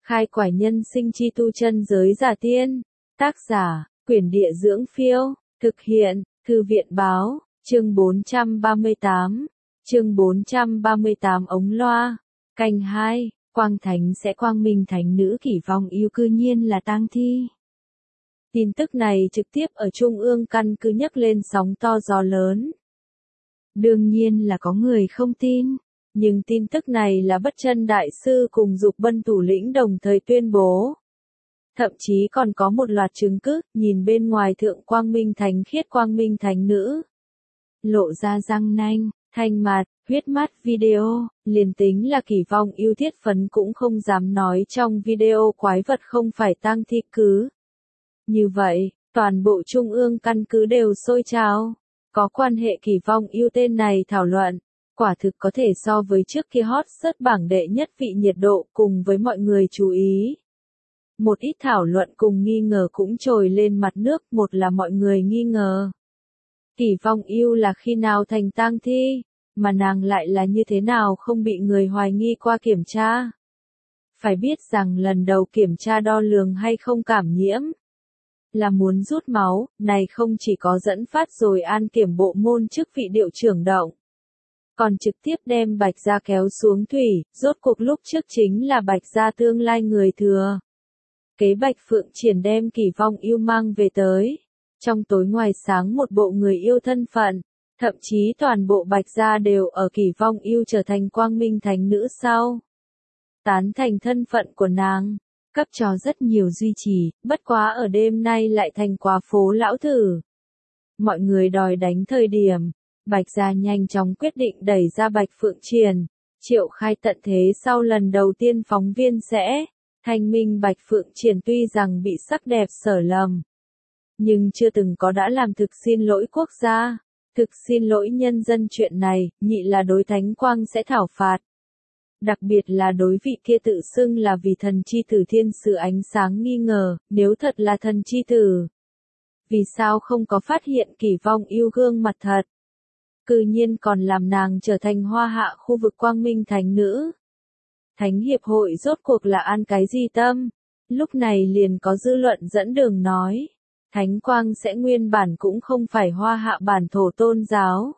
Khai quải nhân sinh chi tu chân giới giả tiên. Tác giả, Quyển Địa Dưỡng Phiêu. Thực hiện, Thư viện Báo. Chương 438. Chương 438 ống loa. Canh 2. Quang Thánh sẽ quang minh thánh nữ Kỷ Vong Yêu cư nhiên là tang thi. Tin tức này trực tiếp ở Trung ương căn cứ nhấc lên sóng to gió lớn. Đương nhiên là có người không tin, nhưng tin tức này là Bất Chân Đại Sư cùng Dục Bân thủ lĩnh đồng thời tuyên bố. Thậm chí còn có một loạt chứng cứ, nhìn bên ngoài thượng quang minh thánh khiết quang minh thánh nữ. Lộ ra răng nanh, thanh mặt, huyết mắt video, liền tính là Kỷ Vong Yêu thiết phấn cũng không dám nói trong video quái vật không phải tang thi cứ. Như vậy, toàn bộ Trung ương căn cứ đều sôi trào. Có quan hệ Kỷ Vong Yêu tên này thảo luận, quả thực có thể so với trước kia hot search bảng đệ nhất vị nhiệt độ cùng với mọi người chú ý. Một ít thảo luận cùng nghi ngờ cũng trồi lên mặt nước, một là mọi người nghi ngờ. Kỷ Vong Yêu là khi nào thành tang thi, mà nàng lại là như thế nào không bị người hoài nghi qua kiểm tra. Phải biết rằng lần đầu kiểm tra đo lường hay không cảm nhiễm, là muốn rút máu, này không chỉ có dẫn phát rồi an kiểm bộ môn chức vị điệu trưởng động, còn trực tiếp đem Bạch Gia kéo xuống thủy, rốt cuộc lúc trước chính là Bạch Gia tương lai người thừa. Kế Bạch Phượng Triển đem Kỷ Vong Yêu mang về tới, trong tối ngoài sáng một bộ người yêu thân phận, thậm chí toàn bộ Bạch Gia đều ở Kỷ Vong Yêu trở thành quang minh thánh nữ sau. Tán thành thân phận của nàng, cấp cho rất nhiều duy trì, bất quá ở đêm nay lại thành quá phố lão thử. Mọi người đòi đánh thời điểm, Bạch Gia nhanh chóng quyết định đẩy ra Bạch Phượng Triển, triệu khai tận thế sau lần đầu tiên phóng viên sẽ thanh minh Bạch Phượng Triển tuy rằng bị sắc đẹp sở lầm, nhưng chưa từng có đã làm thực xin lỗi quốc gia, thực xin lỗi nhân dân chuyện này, nhị là đối Thánh Quang sẽ thảo phạt. Đặc biệt là đối vị kia tự xưng là vì thần chi tử thiên sử ánh sáng nghi ngờ, nếu thật là thần chi tử, vì sao không có phát hiện Kỷ Vong Yêu gương mặt thật? Cư nhiên còn làm nàng trở thành hoa hạ khu vực quang minh thánh nữ. Thánh hiệp hội rốt cuộc là ăn cái gì tâm? Lúc này liền có dư luận dẫn đường nói, Thánh Quang sẽ nguyên bản cũng không phải hoa hạ bản thổ tôn giáo.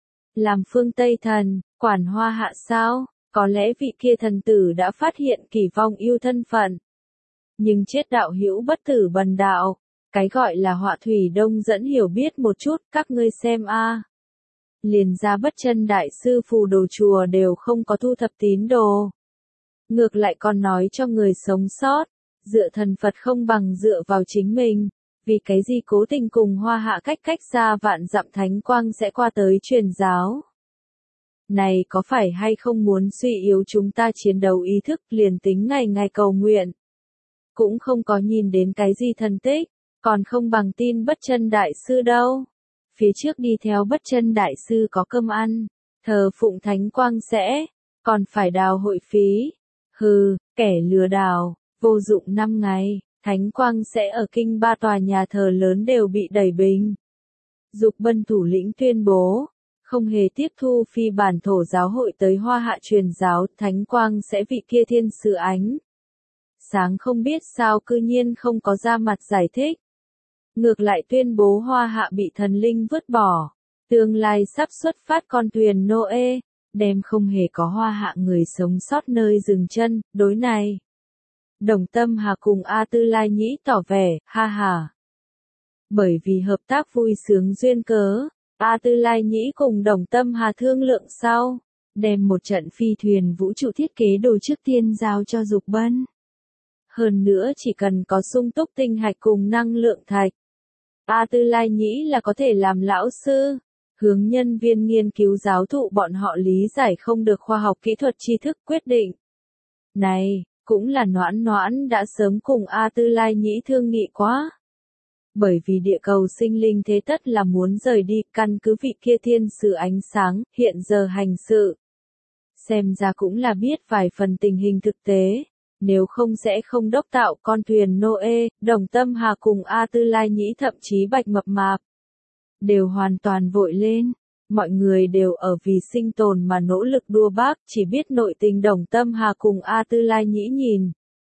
Làm phương Tây thần, quản hoa hạ sao? Có lẽ vị kia thần tử đã phát hiện Kỷ Vong Yêu thân phận. Nhưng chết đạo hữu bất tử bần đạo, cái gọi là họa thủy đông dẫn hiểu biết một chút, các ngươi xem a. Liền ra Bất Chân Đại Sư phù đồ chùa đều không có thu thập tín đồ. Ngược lại còn nói cho người sống sót, dựa thần Phật không bằng dựa vào chính mình, vì cái gì cố tình cùng hoa hạ cách xa vạn dặm Thánh Quang sẽ qua tới truyền giáo. Này có phải hay không muốn suy yếu chúng ta chiến đấu ý thức liền tính ngày ngày cầu nguyện. Cũng không có nhìn đến cái gì thần tích, còn không bằng tin Bất Chân Đại Sư đâu. Phía trước đi theo Bất Chân Đại Sư có cơm ăn, thờ phụng Thánh Quang sẽ, còn phải đào hội phí. Hừ, kẻ lừa đảo, vô dụng 5 ngày, Thánh Quang sẽ ở kinh 3 tòa nhà thờ lớn đều bị đẩy bình. Dục Bân thủ lĩnh tuyên bố, không hề tiếp thu phi bản thổ giáo hội tới hoa hạ truyền giáo, Thánh Quang sẽ vị kia thiên sử ánh sáng không biết sao cư nhiên không có ra mặt giải thích. Ngược lại tuyên bố hoa hạ bị thần linh vứt bỏ, tương lai sắp xuất phát con thuyền Noe, đem không hề có hoa hạ người sống sót nơi dừng chân, đối này. Đồng Tâm Hà cùng A Tư Lai Nhĩ tỏ vẻ, ha ha. Bởi vì hợp tác vui sướng duyên cớ, A Tư Lai Nhĩ cùng Đồng Tâm Hà thương lượng sau, đem một trận phi thuyền vũ trụ thiết kế đồ trước tiên giao cho Dục Bân. Hơn nữa chỉ cần có sung túc tinh hạch cùng năng lượng thạch, A Tư Lai Nhĩ là có thể làm lão sư, hướng nhân viên nghiên cứu giáo thụ bọn họ lý giải không được khoa học kỹ thuật tri thức quyết định. Này, cũng là Noãn Noãn đã sớm cùng A Tư Lai Nhĩ thương nghị quá. Bởi vì địa cầu sinh linh thế tất là muốn rời đi, căn cứ vị kia thiên sử ánh sáng, hiện giờ hành sự. Xem ra cũng là biết vài phần tình hình thực tế, nếu không sẽ không đốc tạo con thuyền Noe, Đồng Tâm Hà cùng A Tư Lai Nhĩ thậm chí Bạch Mập Mạp. Đều hoàn toàn vội lên, mọi người đều ở vì sinh tồn mà nỗ lực đua bác, chỉ biết nội tình Đồng Tâm Hà cùng A Tư Lai Nhĩ nhìn.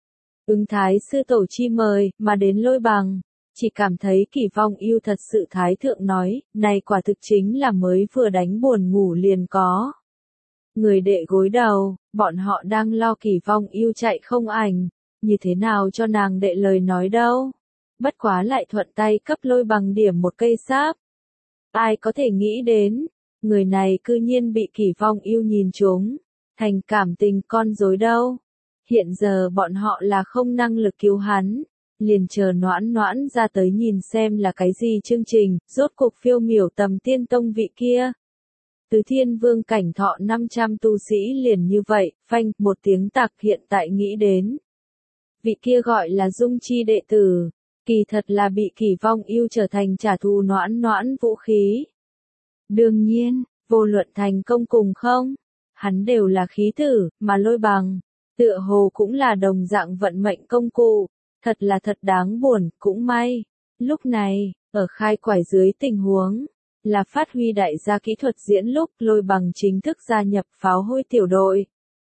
Ứng Thái sư tổ chi mời, mà đến Lôi Bằng. Chỉ cảm thấy Kỷ Vong Yêu thật sự thái thượng nói, này quả thực chính là mới vừa đánh buồn ngủ liền có. Người đệ gối đầu, bọn họ đang lo Kỷ Vong Yêu chạy không ảnh, như thế nào cho nàng đệ lời nói đâu. Bất quá lại thuận tay cấp Lôi Bằng điểm một cây sáp. Ai có thể nghĩ đến, người này cư nhiên bị Kỷ Vong Yêu nhìn trúng, thành cảm tình con rối đâu. Hiện giờ bọn họ là không năng lực cứu hắn, liền chờ Noãn Noãn ra tới nhìn xem là cái gì chương trình, rốt cuộc phiêu miểu tầm tiên tông vị kia. Từ Thiên Vương cảnh thọ 500 tu sĩ liền như vậy, phanh, một tiếng tạc hiện tại nghĩ đến. Vị kia gọi là Dung Chi đệ tử, kỳ thật là bị Kỷ Vong Yêu trở thành trả thù Noãn Noãn vũ khí. Đương nhiên, vô luận thành công cùng không, hắn đều là khí tử, mà Lôi Bằng, tựa hồ cũng là đồng dạng vận mệnh công cụ, thật là thật đáng buồn, cũng may. Lúc này, ở khai quải dưới tình huống, là phát huy đại gia kỹ thuật diễn lúc Lôi Bằng chính thức gia nhập pháo hôi tiểu đội.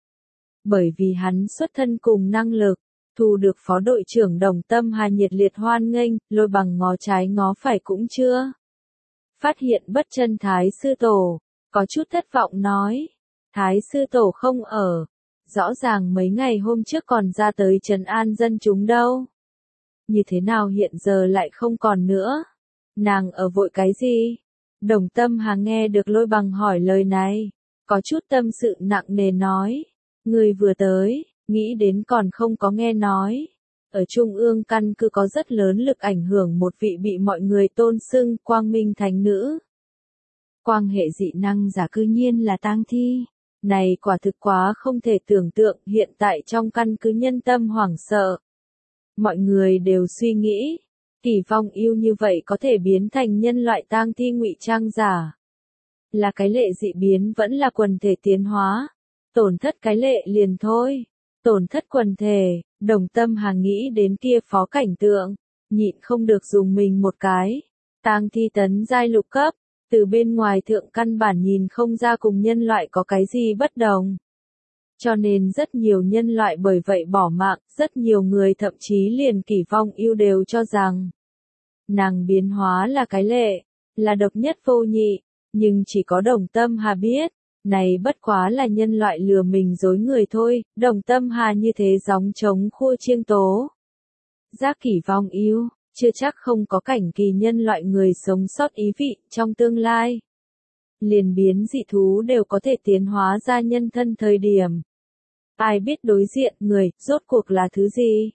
Bởi vì hắn xuất thân cùng năng lực, thu được phó đội trưởng Đồng Tâm Hà nhiệt liệt hoan nghênh, Lôi Bằng ngó trái ngó phải cũng chưa. Phát hiện bất chân Thái sư tổ, có chút thất vọng nói, Thái sư tổ không ở, rõ ràng mấy ngày hôm trước còn ra tới trấn an dân chúng đâu. Như thế nào hiện giờ lại không còn nữa? Nàng ở vội cái gì? Đồng Tâm Hà nghe được Lôi Bằng hỏi lời này, có chút tâm sự nặng nề nói, người vừa tới, nghĩ đến còn không có nghe nói. Ở Trung ương căn cứ có rất lớn lực ảnh hưởng một vị bị mọi người tôn xưng Quang Minh Thánh Nữ. Quang hệ dị năng giả cư nhiên là tang thi. Này quả thực quá không thể tưởng tượng, hiện tại trong căn cứ nhân tâm hoảng sợ. Mọi người đều suy nghĩ, Kỷ Vong Yêu như vậy có thể biến thành nhân loại tang thi ngụy trang giả. Là cái lệ dị biến vẫn là quần thể tiến hóa. Tổn thất cái lệ liền thôi. Tổn thất quần thể, Đồng Tâm Hà nghĩ đến kia phó cảnh tượng, nhịn không được dùng mình một cái. Tang thi tấn giai lục cấp, từ bên ngoài thượng căn bản nhìn không ra cùng nhân loại có cái gì bất đồng. Cho nên rất nhiều nhân loại bởi vậy bỏ mạng, rất nhiều người thậm chí liền Kỷ Vong Yêu đều cho rằng nàng biến hóa là cái lệ, là độc nhất vô nhị, nhưng chỉ có Đồng Tâm Hà biết, này bất quá là nhân loại lừa mình dối người thôi. Đồng Tâm Hà như thế gióng trống khua chiêng tố. Giác Kỷ Vong Yêu, chưa chắc không có cảnh kỳ nhân loại người sống sót ý vị trong tương lai. Liền biến dị thú đều có thể tiến hóa ra nhân thân thời điểm. Ai biết đối diện người, rốt cuộc là thứ gì?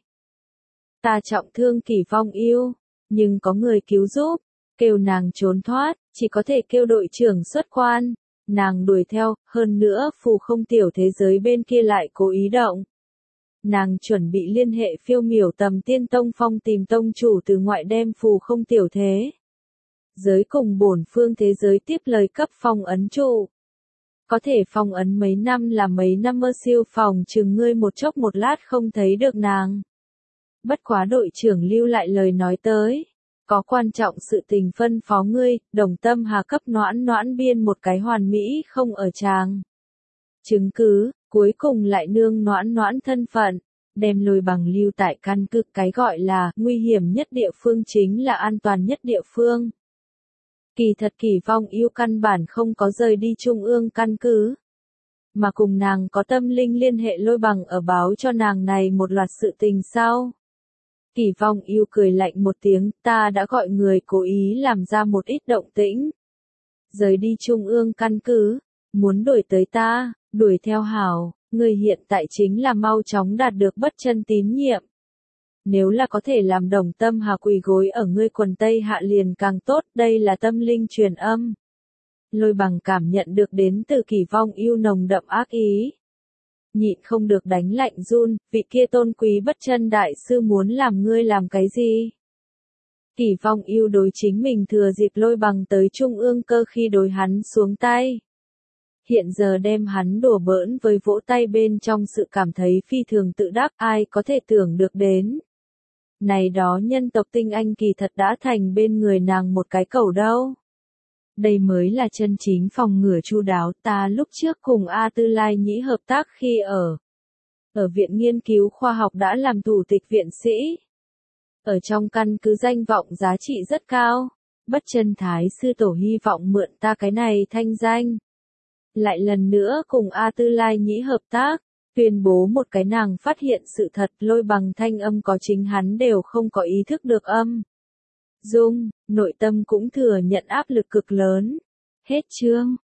Ta trọng thương Kỷ Vong Yêu, nhưng có người cứu giúp, kêu nàng trốn thoát, chỉ có thể kêu đội trưởng xuất quan. Nàng đuổi theo, hơn nữa phù không tiểu thế giới bên kia lại cố ý động. Nàng chuẩn bị liên hệ phiêu miểu tầm tiên tông phong tìm tông chủ từ ngoại đem phù không tiểu thế giới cùng bổn phương thế giới tiếp lời cấp phong ấn trụ. Có thể phong ấn mấy năm là mấy năm mơ siêu phòng chừng ngươi một chốc một lát không thấy được nàng. Bất quá đội trưởng lưu lại lời nói tới. Có quan trọng sự tình phân phó ngươi, Đồng Tâm Hà cấp Noãn Noãn biên một cái hoàn mỹ không ở tràng. Chứng cứ, cuối cùng lại nương Noãn Noãn thân phận, đem Lôi Bằng lưu tại căn cứ, cái gọi là nguy hiểm nhất địa phương chính là an toàn nhất địa phương. Kỳ thật Kỷ Vong Yêu căn bản không có rời đi trung ương căn cứ, mà cùng nàng có tâm linh liên hệ Lôi Bằng ở báo cho nàng này một loạt sự tình sau. Kỷ Vong Yêu cười lạnh một tiếng, ta đã gọi người cố ý làm ra một ít động tĩnh. Rời đi trung ương căn cứ, muốn đuổi tới ta, đuổi theo hảo, người hiện tại chính là mau chóng đạt được bất chân tín nhiệm. Nếu là có thể làm Đồng Tâm Hà quỳ gối ở ngươi quần tây hạ liền càng tốt, đây là tâm linh truyền âm. Lôi Bằng cảm nhận được đến từ Kỷ Vong Yêu nồng đậm ác ý. Nhịn không được đánh lạnh run, vị kia tôn quý bất chân đại sư muốn làm ngươi làm cái gì? Kỷ Vong Yêu đối chính mình thừa dịp Lôi Bằng tới trung ương cơ khi đối hắn xuống tay. Hiện giờ đem hắn đùa bỡn với vỗ tay bên trong sự cảm thấy phi thường tự đắc, ai có thể tưởng được đến. Này đó nhân tộc tinh anh kỳ thật đã thành bên người nàng một cái cầu đâu. Đây mới là chân chính phòng ngừa chu đáo, ta lúc trước cùng A Tư Lai Nhĩ hợp tác khi ở ở Viện Nghiên cứu Khoa học đã làm thủ tịch viện sĩ. Ở trong căn cứ danh vọng giá trị rất cao, Bất Chân Thái sư tổ hy vọng mượn ta cái này thanh danh. Lại lần nữa cùng A Tư Lai Nhĩ hợp tác, tuyên bố một cái nàng phát hiện sự thật lôi bằng thanh âm có chính hắn đều không có ý thức được âm. Dung, nội tâm cũng thừa nhận áp lực cực lớn. Hết chương.